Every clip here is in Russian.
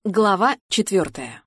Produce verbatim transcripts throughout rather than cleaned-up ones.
Глава четвертая.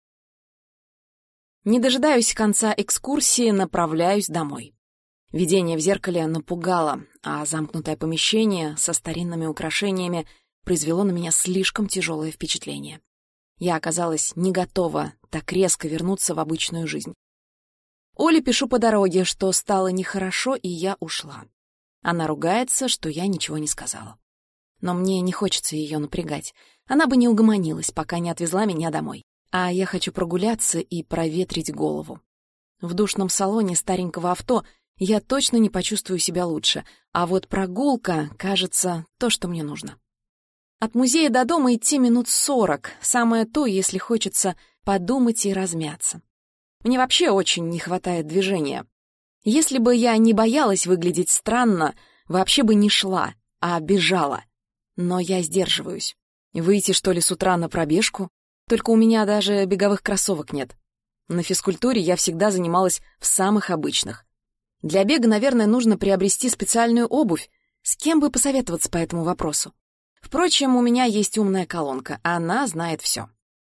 Не дожидаюсь конца экскурсии, направляюсь домой. Видение в зеркале напугало, а замкнутое помещение со старинными украшениями произвело на меня слишком тяжелое впечатление. Я оказалась не готова так резко вернуться в обычную жизнь. Оле пишу по дороге, что стало нехорошо, и я ушла. Она ругается, что я ничего не сказала. Но мне не хочется ее напрягать. Она бы не угомонилась, пока не отвезла меня домой. А я хочу прогуляться и проветрить голову. В душном салоне старенького авто я точно не почувствую себя лучше, а вот прогулка, кажется, то, что мне нужно. От музея до дома идти минут сорок, самое то, если хочется подумать и размяться. Мне вообще очень не хватает движения. Если бы я не боялась выглядеть странно, вообще бы не шла, а бежала. Но я сдерживаюсь. Выйти, что ли, с утра на пробежку? Только у меня даже беговых кроссовок нет. На физкультуре я всегда занималась в самых обычных. Для бега, наверное, нужно приобрести специальную обувь. С кем бы посоветоваться по этому вопросу? Впрочем, у меня есть умная колонка, она знает все.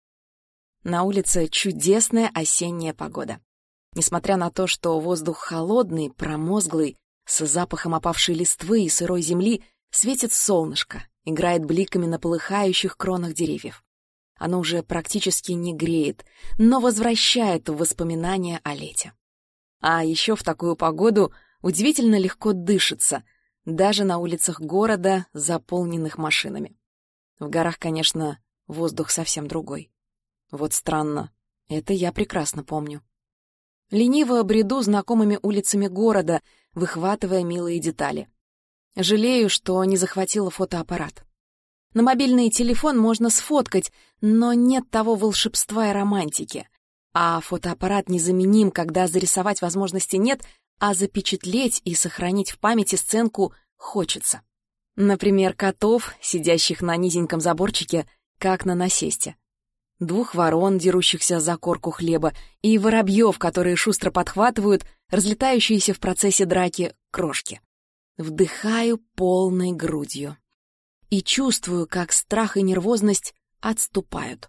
На улице чудесная осенняя погода. Несмотря на то, что воздух холодный, промозглый, с запахом опавшей листвы и сырой земли, светит солнышко, играет бликами на полыхающих кронах деревьев. Оно уже практически не греет, но возвращает в воспоминания о лете. А еще в такую погоду удивительно легко дышится, даже на улицах города, заполненных машинами. В горах, конечно, воздух совсем другой. Вот странно, это я прекрасно помню. Лениво бреду знакомыми улицами города, выхватывая милые детали. Жалею, что не захватила фотоаппарат. На мобильный телефон можно сфоткать, но нет того волшебства и романтики. А фотоаппарат незаменим, когда зарисовать возможности нет, а запечатлеть и сохранить в памяти сценку хочется. Например, котов, сидящих на низеньком заборчике, как на насесте. Двух ворон, дерущихся за корку хлеба, и воробьев, которые шустро подхватывают разлетающиеся в процессе драки крошки. Вдыхаю полной грудью. И чувствую, как страх и нервозность отступают.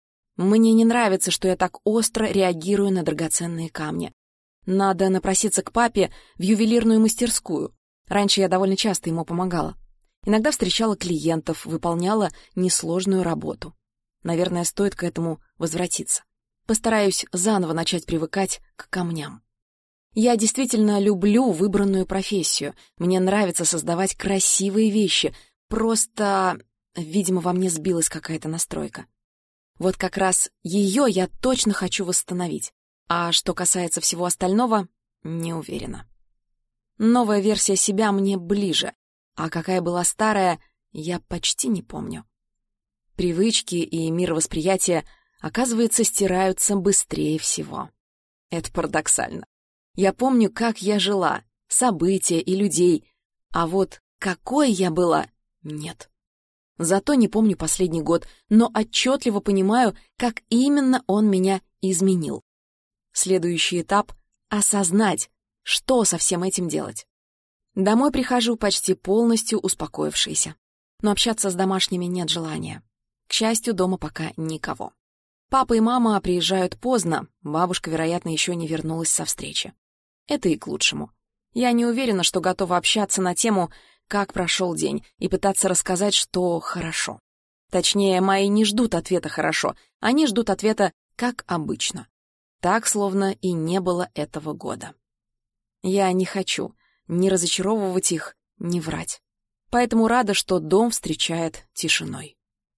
Мне не нравится, что я так остро реагирую на драгоценные камни. Надо напроситься к папе в ювелирную мастерскую. Раньше я довольно часто ему помогала. Иногда встречала клиентов, выполняла несложную работу. Наверное, стоит к этому возвратиться. Постараюсь заново начать привыкать к камням. Я действительно люблю выбранную профессию. Мне нравится создавать красивые вещи. Просто, видимо, во мне сбилась какая-то настройка. Вот как раз ее я точно хочу восстановить. А что касается всего остального, не уверена. Новая версия себя мне ближе, а какая была старая, я почти не помню. Привычки и мировосприятие, оказывается, стираются быстрее всего. Это парадоксально. Я помню, как я жила, события и людей, а вот какой я была — нет. Зато не помню последний год, но отчетливо понимаю, как именно он меня изменил. Следующий этап — осознать, что со всем этим делать. Домой прихожу почти полностью успокоившейся, но общаться с домашними нет желания. К счастью, дома пока никого. Папа и мама приезжают поздно, бабушка, вероятно, еще не вернулась со встречи. Это и к лучшему. Я не уверена, что готова общаться на тему, как прошел день, и пытаться рассказать, что хорошо. Точнее, мои не ждут ответа «хорошо», они ждут ответа «как обычно». Так, словно и не было этого года. Я не хочу ни разочаровывать их, ни врать. Поэтому рада, что дом встречает тишиной.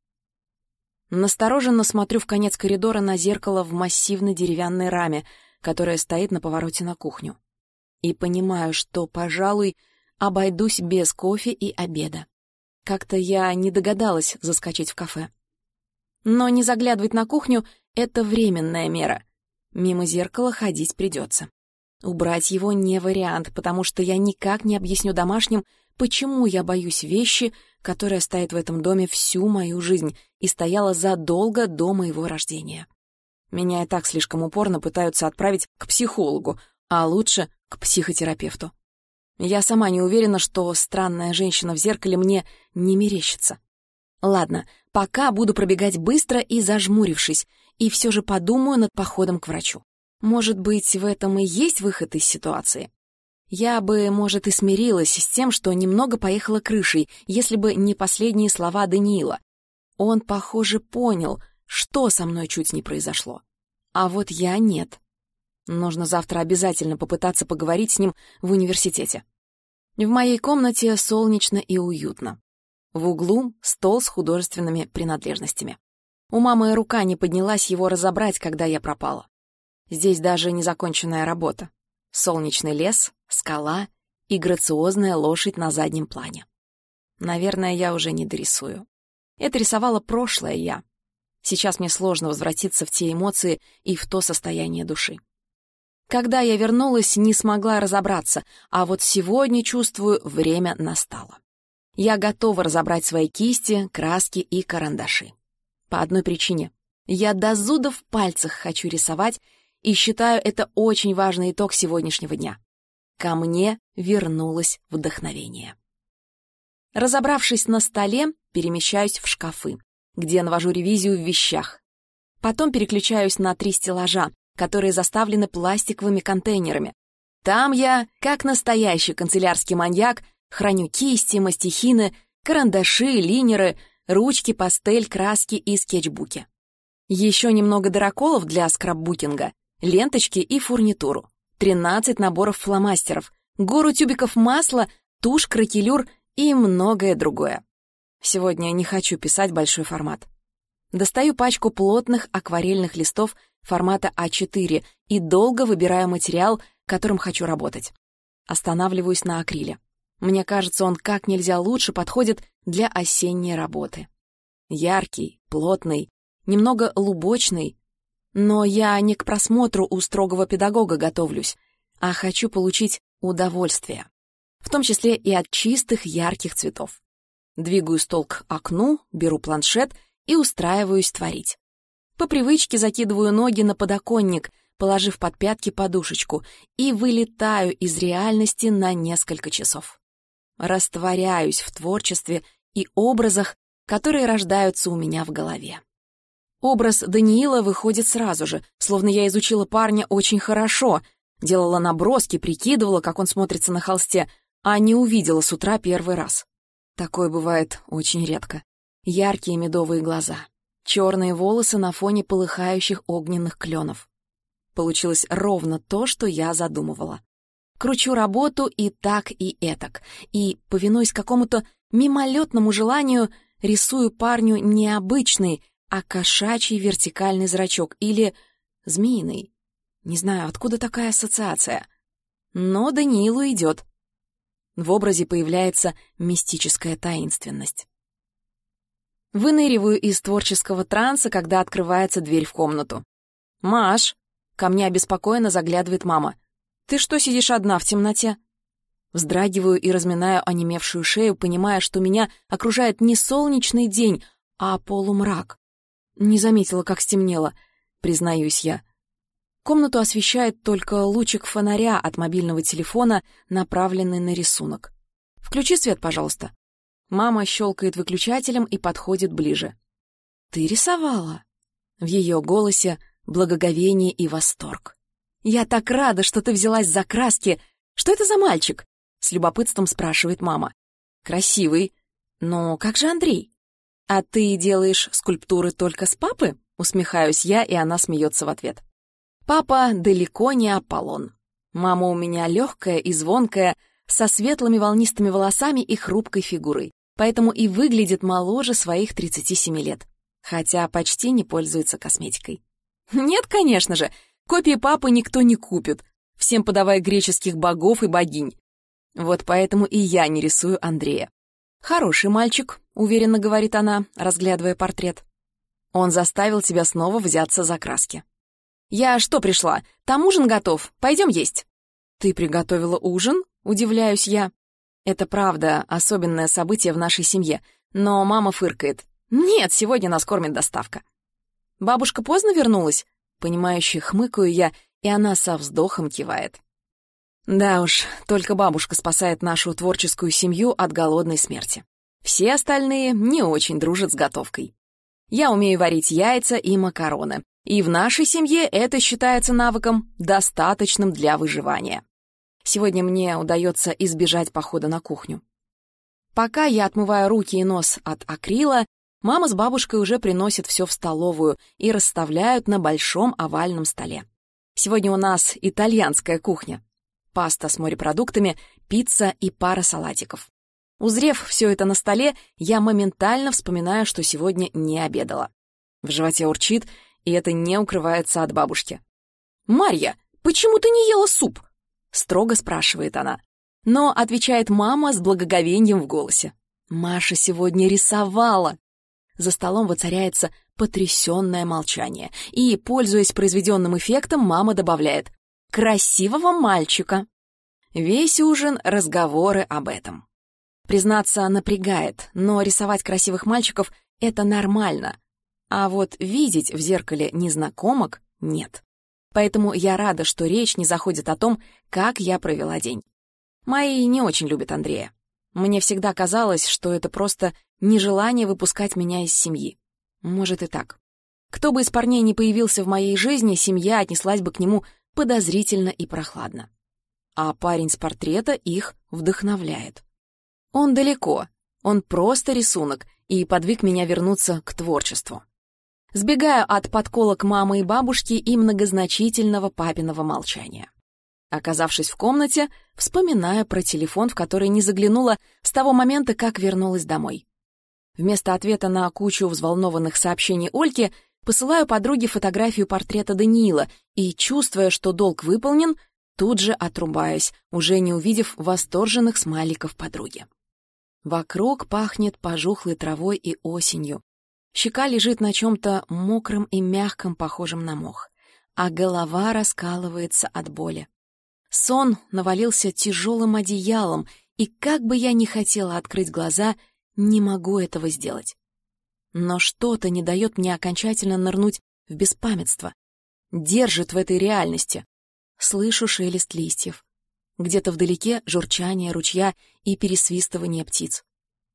Настороженно смотрю в конец коридора на зеркало в массивной деревянной раме, которая стоит на повороте на кухню. И понимаю, что, пожалуй, обойдусь без кофе и обеда. Как-то я не догадалась заскочить в кафе. Но не заглядывать на кухню — это временная мера. Мимо зеркала ходить придется. Убрать его не вариант, потому что я никак не объясню домашним, почему я боюсь вещи, которая стоит в этом доме всю мою жизнь и стояла задолго до моего рождения. Меня и так слишком упорно пытаются отправить к психологу, а лучше к психотерапевту. Я сама не уверена, что странная женщина в зеркале мне не мерещится. Ладно, Пока буду пробегать быстро и зажмурившись, и все же подумаю над походом к врачу. Может быть, в этом и есть выход из ситуации? Я бы, может, и смирилась с тем, что немного поехала крышей, если бы не последние слова Даниила. Он, похоже, понял, что со мной чуть не произошло. А вот я нет. Нужно завтра обязательно попытаться поговорить с ним в университете. В моей комнате солнечно и уютно. В углу стол с художественными принадлежностями. У мамы рука не поднялась его разобрать, когда я пропала. Здесь даже незаконченная работа. Солнечный лес, скала и грациозная лошадь на заднем плане. Наверное, я уже не дорисую. Это рисовало прошлое я. Сейчас мне сложно возвратиться в те эмоции и в то состояние души. Когда я вернулась, не смогла разобраться, а вот сегодня, чувствую, время настало. Я готова разобрать свои кисти, краски и карандаши. По одной причине. Я до зуда в пальцах хочу рисовать и считаю это очень важный итог сегодняшнего дня. Ко мне вернулось вдохновение. Разобравшись на столе, перемещаюсь в шкафы, где навожу ревизию в вещах. Потом переключаюсь на три стеллажа, которые заставлены пластиковыми контейнерами. Там я, как настоящий канцелярский маньяк, храню кисти, мастихины, карандаши, линеры, ручки, пастель, краски и скетчбуки. Еще немного дыроколов для скраббукинга, ленточки и фурнитуру, тринадцать наборов фломастеров, гору тюбиков масла, тушь, кракелюр и многое другое. Сегодня не хочу писать большой формат. Достаю пачку плотных акварельных листов формата а четыре и долго выбираю материал, которым хочу работать. Останавливаюсь на акриле. Мне кажется, он как нельзя лучше подходит для осенней работы. Яркий, плотный, немного лубочный. Но я не к просмотру у строгого педагога готовлюсь, а хочу получить удовольствие. В том числе и от чистых, ярких цветов. Двигаю стол к окну, беру планшет и устраиваюсь творить. По привычке закидываю ноги на подоконник, положив под пятки подушечку, и вылетаю из реальности на несколько часов. Растворяюсь в творчестве и образах, которые рождаются у меня в голове. Образ Даниила выходит сразу же, словно я изучила парня очень хорошо, делала наброски, прикидывала, как он смотрится на холсте, а не увидела с утра первый раз. Такое бывает очень редко. Яркие медовые глаза, черные волосы на фоне полыхающих огненных кленов. Получилось ровно то, что я задумывала. Кручу работу и так, и этак, и, повинуясь какому-то мимолетному желанию, рисую парню не обычный, а кошачий вертикальный зрачок или змеиный. Не знаю, откуда такая ассоциация. Но Даниилу идет. В образе появляется мистическая таинственность. Выныриваю из творческого транса, когда открывается дверь в комнату. «Маш!» — ко мне обеспокоенно заглядывает мама. «Ты что сидишь одна в темноте?» Вздрагиваю и разминаю онемевшую шею, понимая, что меня окружает не солнечный день, а полумрак. Не заметила, как стемнело, признаюсь я. Комнату освещает только лучик фонаря от мобильного телефона, направленный на рисунок. «Включи свет, пожалуйста». Мама щелкает выключателем и подходит ближе. «Ты рисовала?» В ее голосе благоговение и восторг. «Я так рада, что ты взялась за краски. Что это за мальчик?» С любопытством спрашивает мама. «Красивый. Но как же Андрей?» «А ты делаешь скульптуры только с папы?» Усмехаюсь я, и она смеется в ответ. Папа далеко не Аполлон. Мама у меня легкая и звонкая, со светлыми волнистыми волосами и хрупкой фигурой, поэтому и выглядит моложе своих тридцати семи лет, хотя почти не пользуется косметикой. Нет, конечно же, копии папы никто не купит, всем подавая греческих богов и богинь. Вот поэтому и я не рисую Андрея. «Хороший мальчик», — уверенно говорит она, разглядывая портрет. «Он заставил тебя снова взяться за краски». «Я что пришла? Там ужин готов. Пойдем есть». «Ты приготовила ужин?» — удивляюсь я. Это правда особенное событие в нашей семье, но мама фыркает. «Нет, сегодня нас кормит доставка». «Бабушка поздно вернулась?» Понимающе хмыкаю я, и она со вздохом кивает. Да уж, только бабушка спасает нашу творческую семью от голодной смерти. Все остальные не очень дружат с готовкой. Я умею варить яйца и макароны, и в нашей семье это считается навыком, достаточным для выживания. Сегодня мне удается избежать похода на кухню. Пока я отмываю руки и нос от акрила, мама с бабушкой уже приносят все в столовую и расставляют на большом овальном столе. Сегодня у нас итальянская кухня. Паста с морепродуктами, пицца и пара салатиков. Узрев все это на столе, я моментально вспоминаю, что сегодня не обедала. В животе урчит, и это не укрывается от бабушки. «Марья, почему ты не ела суп?» — строго спрашивает она. Но отвечает мама с благоговением в голосе. «Маша сегодня рисовала!» За столом воцаряется потрясенное молчание, и, пользуясь произведенным эффектом, мама добавляет: «Красивого мальчика!» Весь ужин — разговоры об этом. Признаться, напрягает, но рисовать красивых мальчиков — это нормально. А вот видеть в зеркале незнакомок — нет. Поэтому я рада, что речь не заходит о том, как я провела день. Мои не очень любят Андрея. Мне всегда казалось, что это просто нежелание выпускать меня из семьи. Может и так. Кто бы из парней не появился в моей жизни, семья отнеслась бы к нему подозрительно и прохладно. А парень с портрета их вдохновляет. Он далеко, он просто рисунок, и подвиг меня вернуться к творчеству. Сбегаю от подколок мамы и бабушки и многозначительного папиного молчания. Оказавшись в комнате, вспоминаю про телефон, в который не заглянула с того момента, как вернулась домой. Вместо ответа на кучу взволнованных сообщений Ольки посылаю подруге фотографию портрета Даниила и, чувствуя, что долг выполнен, тут же отрубаюсь, уже не увидев восторженных смайликов подруги. Вокруг пахнет пожухлой травой и осенью. Щека лежит на чем-то мокром и мягком, похожем на мох, а голова раскалывается от боли. Сон навалился тяжелым одеялом, и как бы я ни хотела открыть глаза, не могу этого сделать. Но что-то не дает мне окончательно нырнуть в беспамятство. Держит в этой реальности. Слышу шелест листьев. Где-то вдалеке журчание ручья и пересвистывание птиц.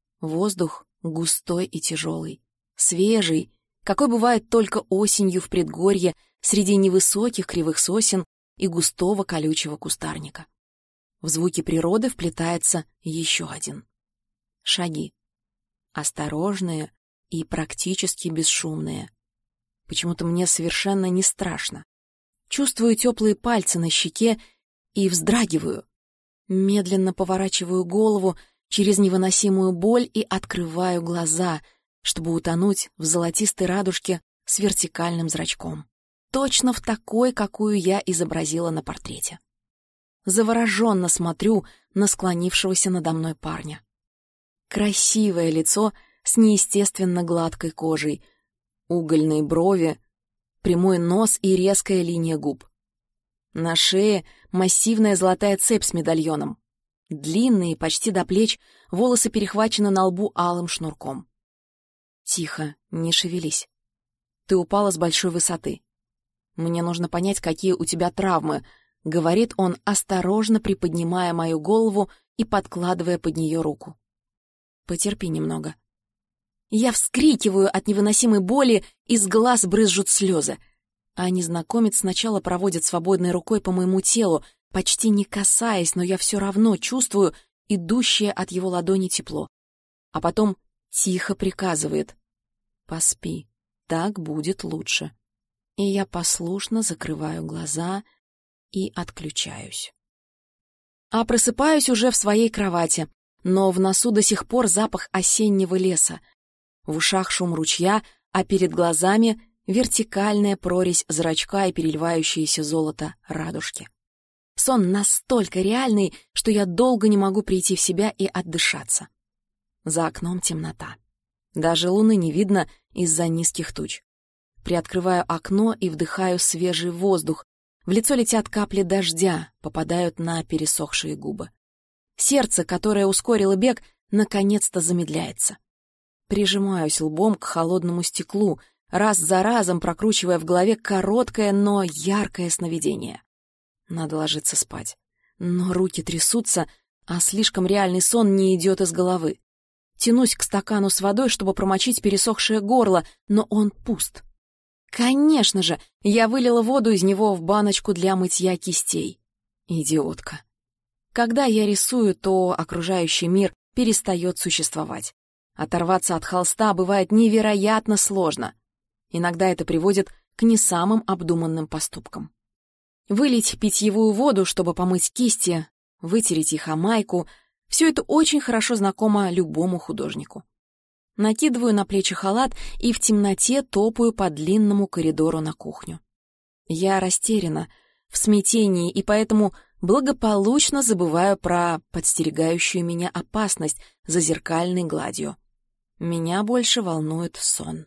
Воздух густой и тяжелый, свежий, какой бывает только осенью в предгорье среди невысоких кривых сосен и густого колючего кустарника. В звуки природы вплетается еще один. Шаги. Осторожные и практически бесшумные. Почему-то мне совершенно не страшно. Чувствую теплые пальцы на щеке и вздрагиваю. Медленно поворачиваю голову через невыносимую боль и открываю глаза, чтобы утонуть в золотистой радужке с вертикальным зрачком. Точно в такой, какую я изобразила на портрете. Завороженно смотрю на склонившегося надо мной парня. Красивое лицо с неестественно гладкой кожей, угольные брови, прямой нос и резкая линия губ. На шее массивная золотая цепь с медальоном. Длинные, почти до плеч, волосы перехвачены на лбу алым шнурком. Тихо, не шевелись. Ты упала с большой высоты. Мне нужно понять, какие у тебя травмы, — говорит он, осторожно приподнимая мою голову и подкладывая под нее руку. Потерпи немного. Я вскрикиваю от невыносимой боли, из глаз брызжут слезы. А незнакомец сначала проводит свободной рукой по моему телу, почти не касаясь, но я все равно чувствую идущее от его ладони тепло. А потом тихо приказывает: «Поспи, так будет лучше». И я послушно закрываю глаза и отключаюсь. А просыпаюсь уже в своей кровати, но в носу до сих пор запах осеннего леса. В ушах шум ручья, а перед глазами вертикальная прорезь зрачка и переливающееся золото радужки. Сон настолько реальный, что я долго не могу прийти в себя и отдышаться. За окном темнота. Даже луны не видно из-за низких туч. Приоткрываю окно и вдыхаю свежий воздух. В лицо летят капли дождя, попадают на пересохшие губы. Сердце, которое ускорило бег, наконец-то замедляется. Прижимаюсь лбом к холодному стеклу, раз за разом прокручивая в голове короткое, но яркое сновидение. Надо ложиться спать. Но руки трясутся, а слишком реальный сон не идет из головы. Тянусь к стакану с водой, чтобы промочить пересохшее горло, но он пуст. Конечно же, я вылила воду из него в баночку для мытья кистей. Идиотка. Когда я рисую, то окружающий мир перестает существовать. Оторваться от холста бывает невероятно сложно. Иногда это приводит к не самым обдуманным поступкам. Вылить питьевую воду, чтобы помыть кисти, вытереть их о майку — все это очень хорошо знакомо любому художнику. Накидываю на плечи халат и в темноте топаю по длинному коридору на кухню. Я растеряна, в смятении, и поэтому благополучно забываю про подстерегающую меня опасность за зеркальной гладью. Меня больше волнует сон.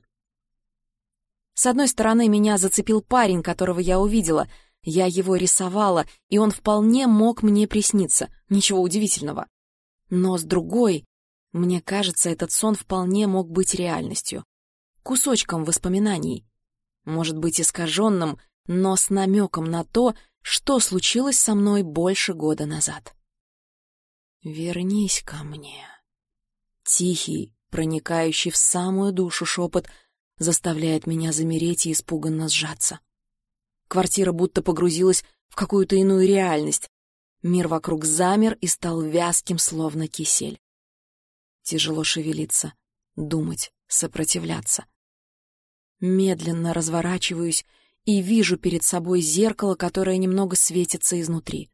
С одной стороны, меня зацепил парень, которого я увидела. Я его рисовала, и он вполне мог мне присниться. Ничего удивительного. Но с другой, мне кажется, этот сон вполне мог быть реальностью. Кусочком воспоминаний. Может быть, искаженным, но с намеком на то, что случилось со мной больше года назад. «Вернись ко мне». Тихий, проникающий в самую душу шепот заставляет меня замереть и испуганно сжаться. Квартира будто погрузилась в какую-то иную реальность. Мир вокруг замер и стал вязким, словно кисель. Тяжело шевелиться, думать, сопротивляться. Медленно разворачиваюсь и вижу перед собой зеркало, которое немного светится изнутри.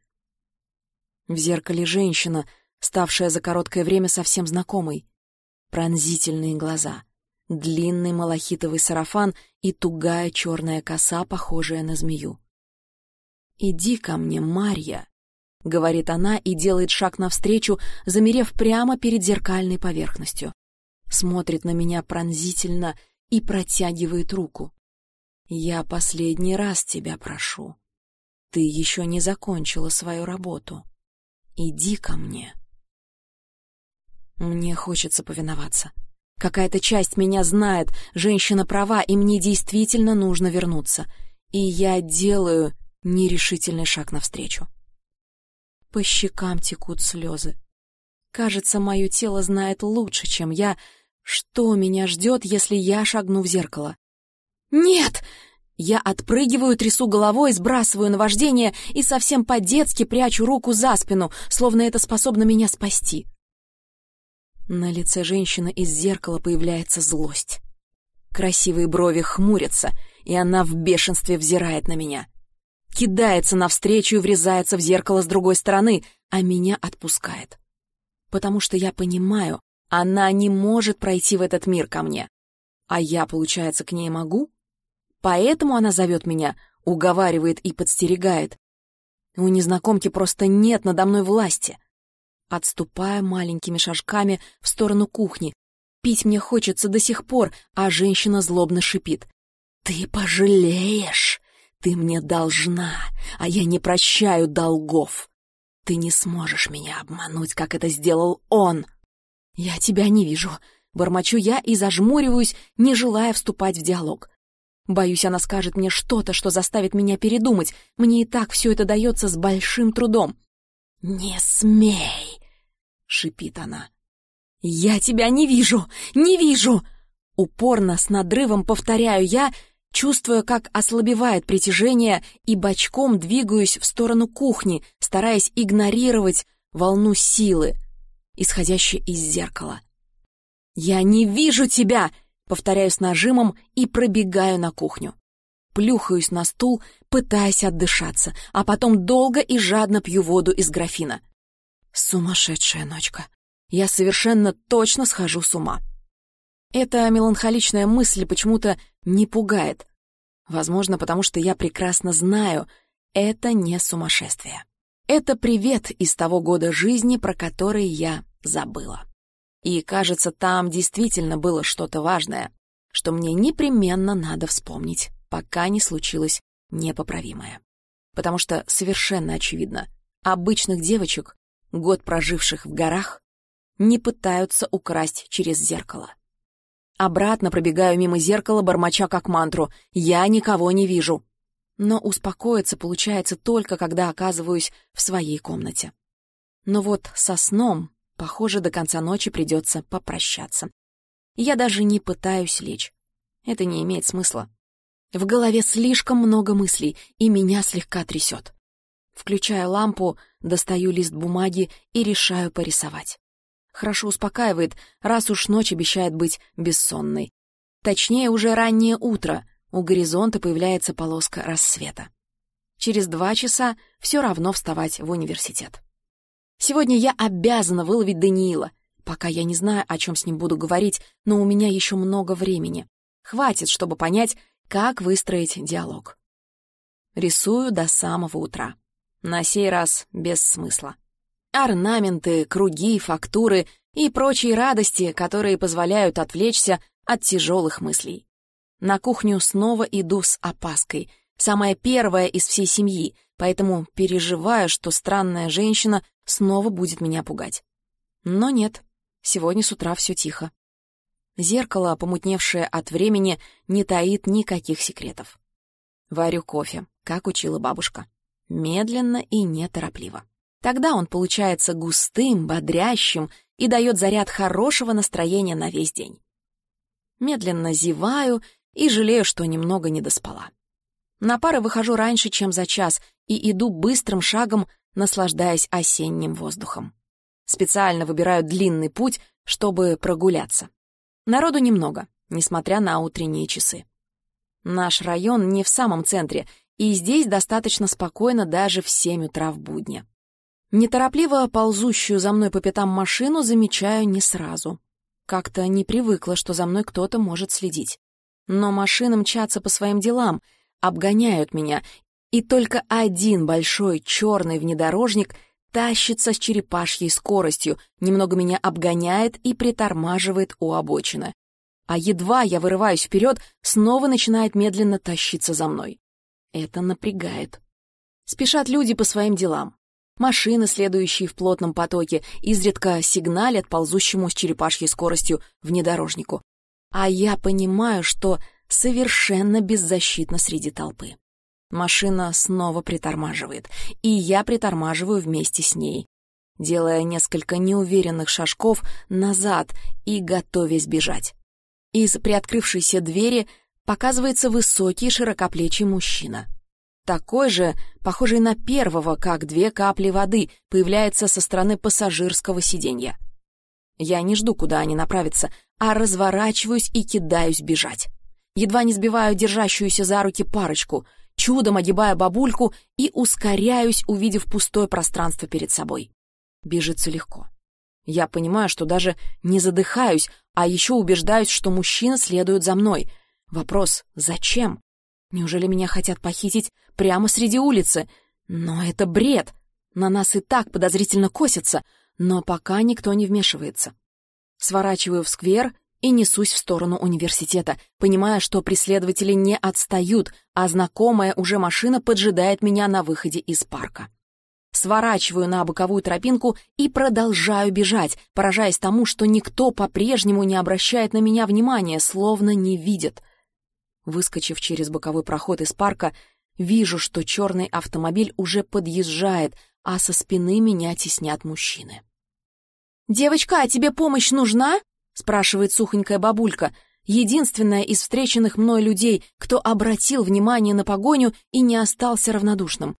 В зеркале женщина, ставшая за короткое время совсем знакомой. Пронзительные глаза, длинный малахитовый сарафан и тугая черная коса, похожая на змею. «Иди ко мне, Марья», — говорит она и делает шаг навстречу, замерев прямо перед зеркальной поверхностью. Смотрит на меня пронзительно и протягивает руку. «Я последний раз тебя прошу. Ты еще не закончила свою работу. Иди ко мне». Мне хочется повиноваться. Какая-то часть меня знает, женщина права, и мне действительно нужно вернуться. И я делаю нерешительный шаг навстречу. По щекам текут слезы. Кажется, мое тело знает лучше, чем я, что меня ждет, если я шагну в зеркало. «Нет!» Я отпрыгиваю, трясу головой, сбрасываю наваждение и совсем по-детски прячу руку за спину, словно это способно меня спасти. На лице женщины из зеркала появляется злость. Красивые брови хмурятся, и она в бешенстве взирает на меня. Кидается навстречу и врезается в зеркало с другой стороны, а меня отпускает. Потому что я понимаю, она не может пройти в этот мир ко мне. А я, получается, к ней могу? Поэтому она зовет меня, уговаривает и подстерегает. У незнакомки просто нет надо мной власти. Отступая маленькими шажками в сторону кухни. Пить мне хочется до сих пор, а женщина злобно шипит. «Ты пожалеешь! Ты мне должна, а я не прощаю долгов! Ты не сможешь меня обмануть, как это сделал он!» «Я тебя не вижу!» — бормочу я и зажмуриваюсь, не желая вступать в диалог. Боюсь, она скажет мне что-то, что заставит меня передумать. Мне и так все это дается с большим трудом. «Не смей!» — шипит она. «Я тебя не вижу! Не вижу!» Упорно, с надрывом повторяю я, чувствуя, как ослабевает притяжение, и бочком двигаюсь в сторону кухни, стараясь игнорировать волну силы, исходящей из зеркала. «Я не вижу тебя!» — повторяю с нажимом и пробегаю на кухню. Плюхаюсь на стул, пытаясь отдышаться, а потом долго и жадно пью воду из графина. Сумасшедшая ночка. Я совершенно точно схожу с ума. Эта меланхоличная мысль почему-то не пугает. Возможно, потому что я прекрасно знаю, это не сумасшествие. Это привет из того года жизни, про который я забыла. И, кажется, там действительно было что-то важное, что мне непременно надо вспомнить, пока не случилось непоправимое. Потому что совершенно очевидно, обычных девочек, год проживших в горах, не пытаются украсть через зеркало. Обратно пробегаю мимо зеркала, бормоча как мантру «Я никого не вижу». Но успокоиться получается только, когда оказываюсь в своей комнате. Но вот со сном Похоже, до конца ночи придется попрощаться. Я даже не пытаюсь лечь. Это не имеет смысла. В голове слишком много мыслей, и меня слегка трясет. Включаю лампу, достаю лист бумаги и решаю порисовать. Хорошо успокаивает, раз уж ночь обещает быть бессонной. Точнее, уже раннее утро, у горизонта появляется полоска рассвета. Через два часа все равно вставать в университет. Сегодня я обязана выловить Даниила. Пока я не знаю, о чем с ним буду говорить, но у меня еще много времени. Хватит, чтобы понять, как выстроить диалог. Рисую до самого утра. На сей раз без смысла. Орнаменты, круги, фактуры и прочие радости, которые позволяют отвлечься от тяжелых мыслей. На кухню снова иду с опаской. Самая первая из всей семьи, поэтому переживаю, что странная женщина снова будет меня пугать. Но нет, сегодня с утра все тихо. Зеркало, помутневшее от времени, не таит никаких секретов. Варю кофе, как учила бабушка. Медленно и неторопливо. Тогда он получается густым, бодрящим и дает заряд хорошего настроения на весь день. Медленно зеваю и жалею, что немного не доспала. На пары выхожу раньше, чем за час, и иду быстрым шагом, наслаждаясь осенним воздухом. Специально выбираю длинный путь, чтобы прогуляться. Народу немного, несмотря на утренние часы. Наш район не в самом центре, и здесь достаточно спокойно даже в семь утра в будни. Неторопливо ползущую за мной по пятам машину замечаю не сразу. Как-то не привыкла, что за мной кто-то может следить. Но машины мчатся по своим делам, обгоняют меня, и только один большой черный внедорожник тащится с черепашьей скоростью, немного меня обгоняет и притормаживает у обочины. А едва я вырываюсь вперед, снова начинает медленно тащиться за мной. Это напрягает. Спешат люди по своим делам. Машины, следующие в плотном потоке, изредка сигналят ползущему с черепашьей скоростью внедорожнику. А я понимаю, что совершенно беззащитна среди толпы. Машина снова притормаживает, и я притормаживаю вместе с ней, делая несколько неуверенных шажков назад и готовясь бежать. Из приоткрывшейся двери показывается высокий широкоплечий мужчина. Такой же, похожий на первого, как две капли воды, появляется со стороны пассажирского сиденья. Я не жду, куда они направятся, а разворачиваюсь и кидаюсь бежать. Едва не сбиваю держащуюся за руки парочку, чудом огибаю бабульку и ускоряюсь, увидев пустое пространство перед собой. Бежится легко. Я понимаю, что даже не задыхаюсь, а еще убеждаюсь, что мужчина следует за мной. Вопрос: зачем? Неужели меня хотят похитить прямо среди улицы? Но это бред. На нас и так подозрительно косятся, но пока никто не вмешивается. Сворачиваю в сквер и несусь в сторону университета, понимая, что преследователи не отстают, а знакомая уже машина поджидает меня на выходе из парка. Сворачиваю на боковую тропинку и продолжаю бежать, поражаясь тому, что никто по-прежнему не обращает на меня внимания, словно не видит. Выскочив через боковой проход из парка, вижу, что черный автомобиль уже подъезжает, а со спины меня теснят мужчины. «Девочка, а тебе помощь нужна?» — спрашивает сухонькая бабулька, единственная из встреченных мной людей, кто обратил внимание на погоню и не остался равнодушным.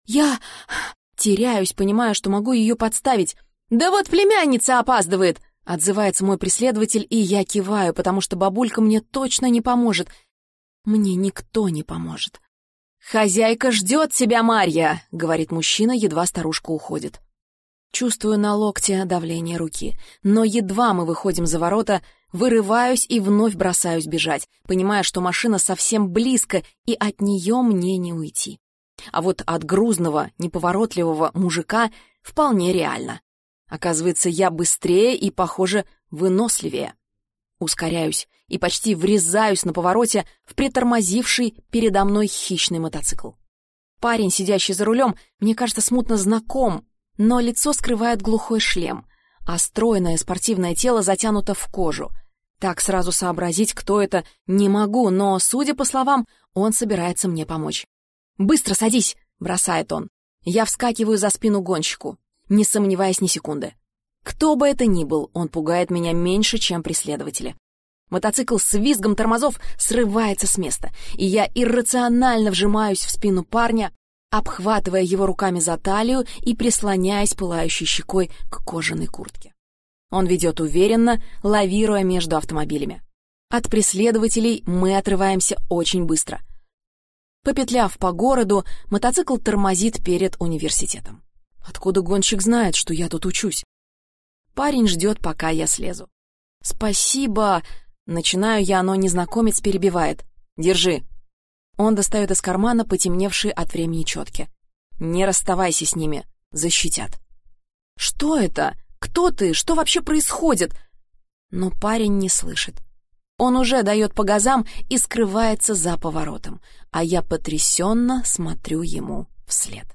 Я теряюсь, понимая, что могу ее подставить. «Да вот племянница опаздывает!» — отзывается мой преследователь, и я киваю, потому что бабулька мне точно не поможет. Мне никто не поможет. «Хозяйка ждет тебя, Марья!» — говорит мужчина, едва старушка уходит. Чувствую на локте давление руки, но едва мы выходим за ворота, вырываюсь и вновь бросаюсь бежать, понимая, что машина совсем близко, и от нее мне не уйти. А вот от грузного, неповоротливого мужика вполне реально. Оказывается, я быстрее и, похоже, выносливее. Ускоряюсь и почти врезаюсь на повороте в притормозивший передо мной хищный мотоцикл. Парень, сидящий за рулем, мне кажется смутно знаком, но лицо скрывает глухой шлем, а стройное спортивное тело затянуто в кожу. Так сразу сообразить, кто это, не могу, но, судя по словам, он собирается мне помочь. «Быстро садись!» — бросает он. Я вскакиваю за спину гонщику, не сомневаясь ни секунды. Кто бы это ни был, он пугает меня меньше, чем преследователи. Мотоцикл с визгом тормозов срывается с места, и я иррационально вжимаюсь в спину парня, обхватывая его руками за талию и прислоняясь пылающей щекой к кожаной куртке. Он ведет уверенно, лавируя между автомобилями. От преследователей мы отрываемся очень быстро. Попетляв по городу, мотоцикл тормозит перед университетом. Откуда гонщик знает, что я тут учусь? Парень ждет, пока я слезу. «Спасибо!» Начинаю я, но незнакомец перебивает. «Держи!» Он достает из кармана потемневшие от времени четки. «Не расставайся с ними, защитят». «Что это? Кто ты? Что вообще происходит?» Но парень не слышит. Он уже дает по газам и скрывается за поворотом, а я потрясенно смотрю ему вслед.